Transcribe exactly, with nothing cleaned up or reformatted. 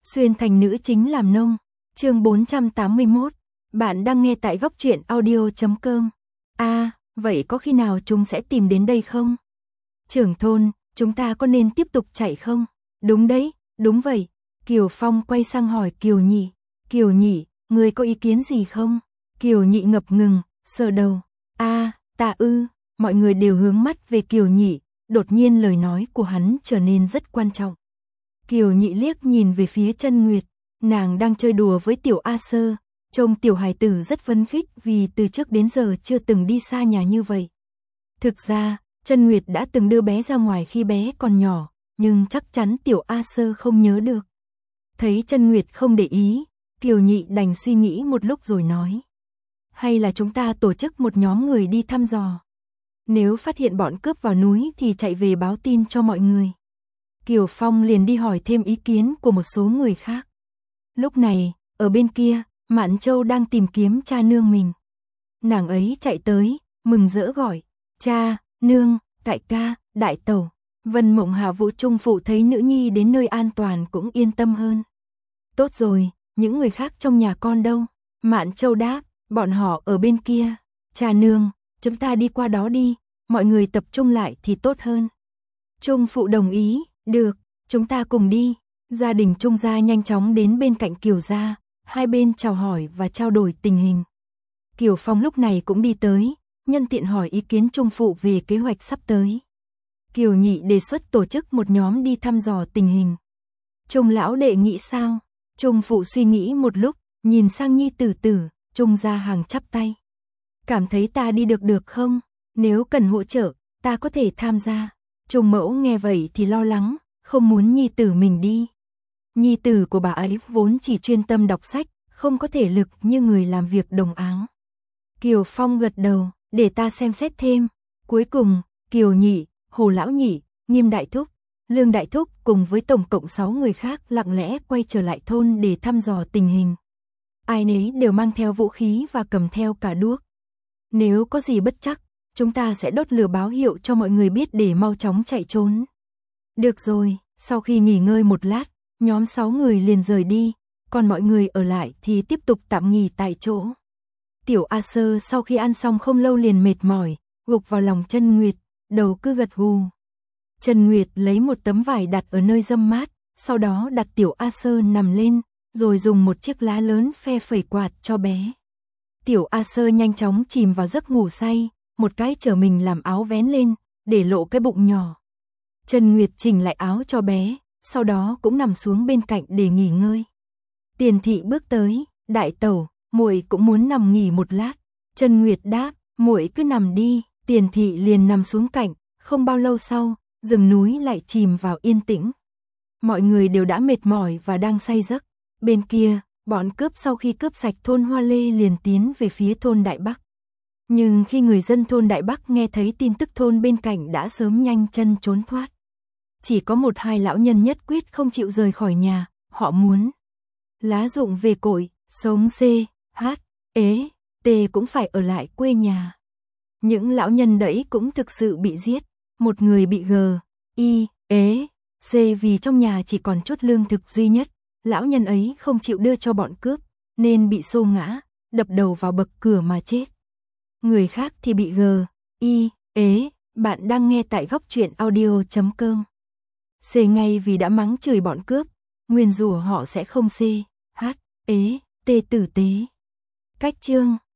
Xuyên thành nữ chính làm nông. Chương bốn trăm tám mươi mốt. Bạn đang nghe tại góc truyện audio chấm com. A, à, vậy có khi nào chúng sẽ tìm đến đây không? Trưởng thôn, chúng ta có nên tiếp tục chạy không? Đúng đấy, đúng vậy. Kiều Phong quay sang hỏi Kiều Nhị. Kiều Nhị, người có ý kiến gì không? Kiều Nhị ngập ngừng, sờ đầu. A, à, ta ư, mọi người đều hướng mắt về Kiều Nhị, đột nhiên lời nói của hắn trở nên rất quan trọng. Kiều Nhị liếc nhìn về phía Chân Nguyệt, nàng đang chơi đùa với tiểu A Sơ, trông tiểu hài tử rất phấn khích vì từ trước đến giờ chưa từng đi xa nhà như vậy. Thực ra, Chân Nguyệt đã từng đưa bé ra ngoài khi bé còn nhỏ, nhưng chắc chắn tiểu A Sơ không nhớ được. Thấy Chân Nguyệt không để ý, Kiều Nhị đành suy nghĩ một lúc rồi nói. Hay là chúng ta tổ chức một nhóm người đi thăm dò. Nếu phát hiện bọn cướp vào núi thì chạy về báo tin cho mọi người. Kiều Phong liền đi hỏi thêm ý kiến của một số người khác. Lúc này, ở bên kia, Mạn Châu đang tìm kiếm cha nương mình. Nàng ấy chạy tới, mừng rỡ gọi. Cha, nương, đại ca, đại tẩu. Vân Mộng Hạ Vũ Trung phụ thấy nữ nhi đến nơi an toàn cũng yên tâm hơn. Tốt rồi, những người khác trong nhà con đâu? Mạn Châu đáp, bọn họ ở bên kia. Cha nương, chúng ta đi qua đó đi, mọi người tập trung lại thì tốt hơn. Trung phụ đồng ý, được, chúng ta cùng đi. Gia đình Trung gia nhanh chóng đến bên cạnh Kiều gia, hai bên chào hỏi và trao đổi tình hình. Kiều Phong lúc này cũng đi tới, nhân tiện hỏi ý kiến Trung phụ về kế hoạch sắp tới. Kiều Nhị đề xuất tổ chức một nhóm đi thăm dò tình hình. Trung lão đệ nghĩ sao? Trung phụ suy nghĩ một lúc, nhìn sang nhi tử tử, Trung gia hàng chắp tay. Cảm thấy ta đi được được không? Nếu cần hỗ trợ, ta có thể tham gia. Trung mẫu nghe vậy thì lo lắng, không muốn nhi tử mình đi. Nhi tử của bà ấy vốn chỉ chuyên tâm đọc sách, không có thể lực như người làm việc đồng áng. Kiều Phong gật đầu, để ta xem xét thêm. Cuối cùng, Kiều Nhị, Hồ Lão Nhị, Nghiêm Đại Thúc, Lương Đại Thúc cùng với tổng cộng sáu người khác lặng lẽ quay trở lại thôn để thăm dò tình hình. Ai nấy đều mang theo vũ khí và cầm theo cả đuốc. Nếu có gì bất trắc, chúng ta sẽ đốt lửa báo hiệu cho mọi người biết để mau chóng chạy trốn. Được rồi, sau khi nghỉ ngơi một lát, nhóm sáu người liền rời đi, còn mọi người ở lại thì tiếp tục tạm nghỉ tại chỗ. Tiểu A Sơ sau khi ăn xong không lâu liền mệt mỏi, gục vào lòng Chân Nguyệt, đầu cứ gật gù. Chân Nguyệt lấy một tấm vải đặt ở nơi râm mát, sau đó đặt tiểu A Sơ nằm lên, rồi dùng một chiếc lá lớn phe phẩy quạt cho bé. Tiểu A Sơ nhanh chóng chìm vào giấc ngủ say, một cái chở mình làm áo vén lên, để lộ cái bụng nhỏ. Chân Nguyệt chỉnh lại áo cho bé, sau đó cũng nằm xuống bên cạnh để nghỉ ngơi. Tiền Thị bước tới, đại tẩu, muội cũng muốn nằm nghỉ một lát. Chân Nguyệt đáp, muội cứ nằm đi. Tiền Thị liền nằm xuống cạnh, không bao lâu sau, rừng núi lại chìm vào yên tĩnh. Mọi người đều đã mệt mỏi và đang say giấc. Bên kia, bọn cướp sau khi cướp sạch thôn Hoa Lê liền tiến về phía thôn Đại Bắc. Nhưng khi người dân thôn Đại Bắc nghe thấy tin tức thôn bên cạnh đã sớm nhanh chân trốn thoát. Chỉ có một hai lão nhân nhất quyết không chịu rời khỏi nhà, họ muốn lá rụng về cội, sống C, H, ế, T cũng phải ở lại quê nhà. Những lão nhân đẫy cũng thực sự bị giết, một người bị G, I, ế, C vì trong nhà chỉ còn chút lương thực duy nhất, lão nhân ấy không chịu đưa cho bọn cướp, nên bị xô ngã, đập đầu vào bậc cửa mà chết. Người khác thì bị G, I, ế, bạn đang nghe tại góc truyện audio chấm com. C ngay vì đã mắng chửi bọn cướp, nguyền rủa họ sẽ không C, H, ế, T tử tế. Cách chương